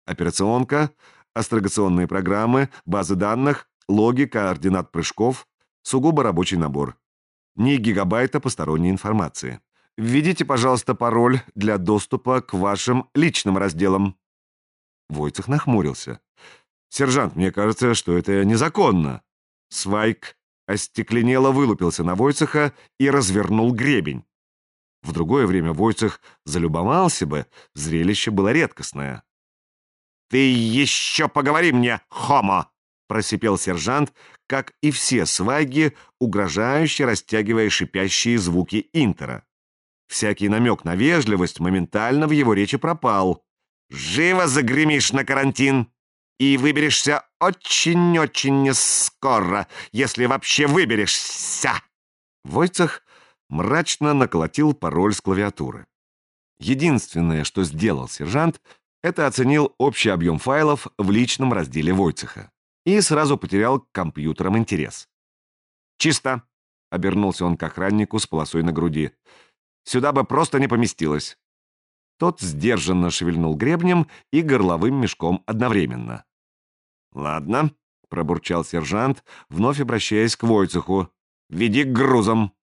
Операционка, астрогационные программы, базы данных, логи координат прыжков, сугубо рабочий набор. Ни гигабайта посторонней информации. Введите, пожалуйста, пароль для доступа к вашим личным разделам. Войцех нахмурился. «Сержант, мне кажется, что это незаконно». Свайк остекленело вылупился на Войцеха и развернул гребень. В другое время Войцех залюбовался бы, зрелище было редкостное. «Ты еще поговори мне, хомо!» — просипел сержант, как и все свайги, угрожающе растягивая шипящие звуки интера. Всякий намек на вежливость моментально в его речи пропал. «Живо загремишь на карантин! И выберешься очень-очень нескоро, если вообще выберешься!» Войцех мрачно наколотил пароль с клавиатуры. Единственное, что сделал сержант, это оценил общий объем файлов в личном разделе Войцеха и сразу потерял к компьютерам интерес. «Чисто!» — обернулся он к охраннику с полосой на груди. «Сюда бы просто не поместилось!» Тот сдержанно шевельнул гребнем и горловым мешком одновременно. «Ладно», — пробурчал сержант, вновь обращаясь к Войцеху. «Веди к грузам».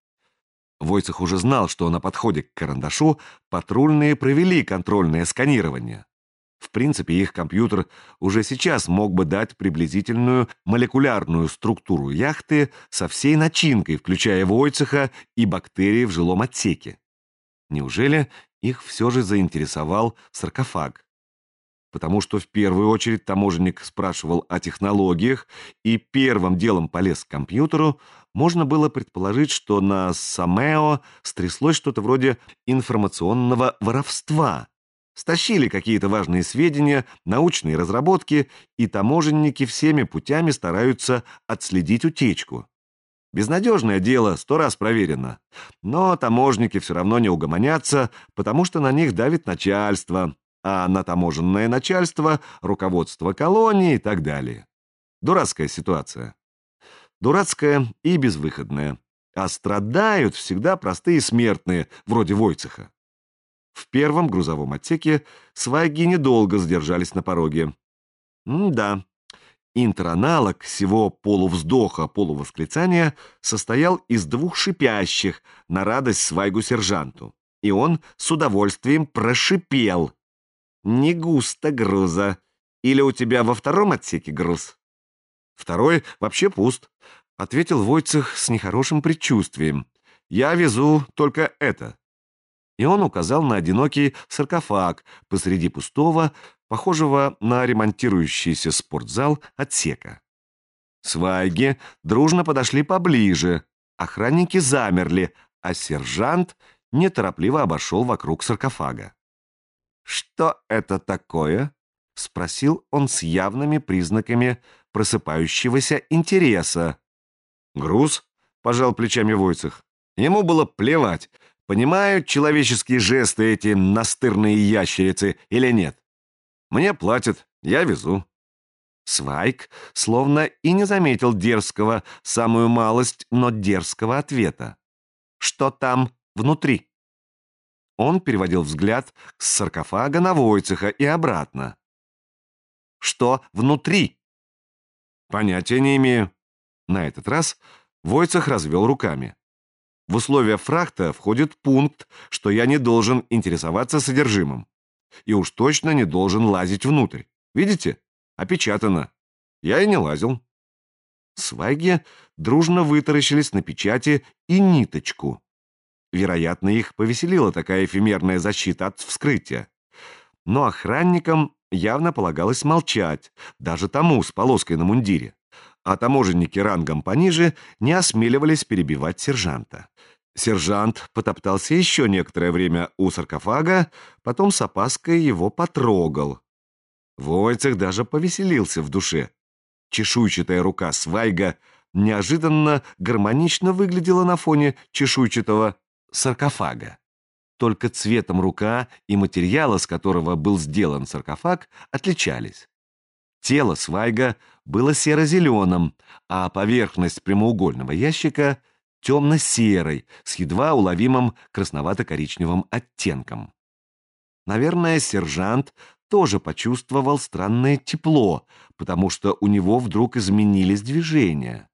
Войцех уже знал, что на подходе к карандашу патрульные провели контрольное сканирование. В принципе, их компьютер уже сейчас мог бы дать приблизительную молекулярную структуру яхты со всей начинкой, включая Войцеха и бактерии в жилом отсеке. Неужели их все же заинтересовал саркофаг? Потому что в первую очередь таможенник спрашивал о технологиях и первым делом полез к компьютеру, можно было предположить, что на Самео стряслось что-то вроде информационного воровства. Стащили какие-то важные сведения, научные разработки, и таможенники всеми путями стараются отследить утечку. Безнадежное дело, 100 раз проверено. Но таможники все равно не угомонятся, потому что на них давит начальство, а на таможенное начальство — руководство колонии и так далее. Дурацкая ситуация. Дурацкая и безвыходная. А страдают всегда простые смертные, вроде Войцеха. В первом грузовом отсеке свайги недолго задержались на пороге. Да, интераналог всего полувздоха-полувосклицания состоял из двух шипящих на радость свайгу-сержанту. И он с удовольствием прошипел. «Не густо груза. Или у тебя во втором отсеке груз?» «Второй вообще пуст», — ответил Войцех с нехорошим предчувствием. «Я везу только это». И он указал на одинокий саркофаг посреди пустого, похожего на ремонтирующийся спортзал, отсека. Свайги дружно подошли поближе, охранники замерли, а сержант неторопливо обошел вокруг саркофага. «Что это такое?» — спросил он с явными признаками просыпающегося интереса. «Груз?» — пожал плечами Войцех. Ему было плевать, понимают человеческие жесты эти настырные ящерицы или нет. Мне платят, я везу. Свайк словно и не заметил дерзкого, самую малость, но дерзкого ответа. «Что там внутри?» Он переводил взгляд с саркофага на Войцеха и обратно. «Что внутри?» «Понятия не имею». На этот раз Войцех развел руками. В условия фрахта входит пункт, что я не должен интересоваться содержимым. И уж точно не должен лазить внутрь. Видите? Опечатано. Я и не лазил. Свайги дружно вытаращились на печати и ниточку. Вероятно, их повеселила такая эфемерная защита от вскрытия. Но охранникам явно полагалось молчать, даже тому с полоской на мундире. А таможенники рангом пониже не осмеливались перебивать сержанта. Сержант потоптался еще некоторое время у саркофага, потом с опаской его потрогал. Войцех даже повеселился в душе. Чешуйчатая рука свайга неожиданно гармонично выглядела на фоне чешуйчатого саркофага. Только цветом рука и материала, с которого был сделан саркофаг, отличались. Тело свайга было серо-зеленым, а поверхность прямоугольного ящика — темно-серой, с едва уловимым красновато-коричневым оттенком. Наверное, сержант тоже почувствовал странное тепло, потому что у него вдруг изменились движения.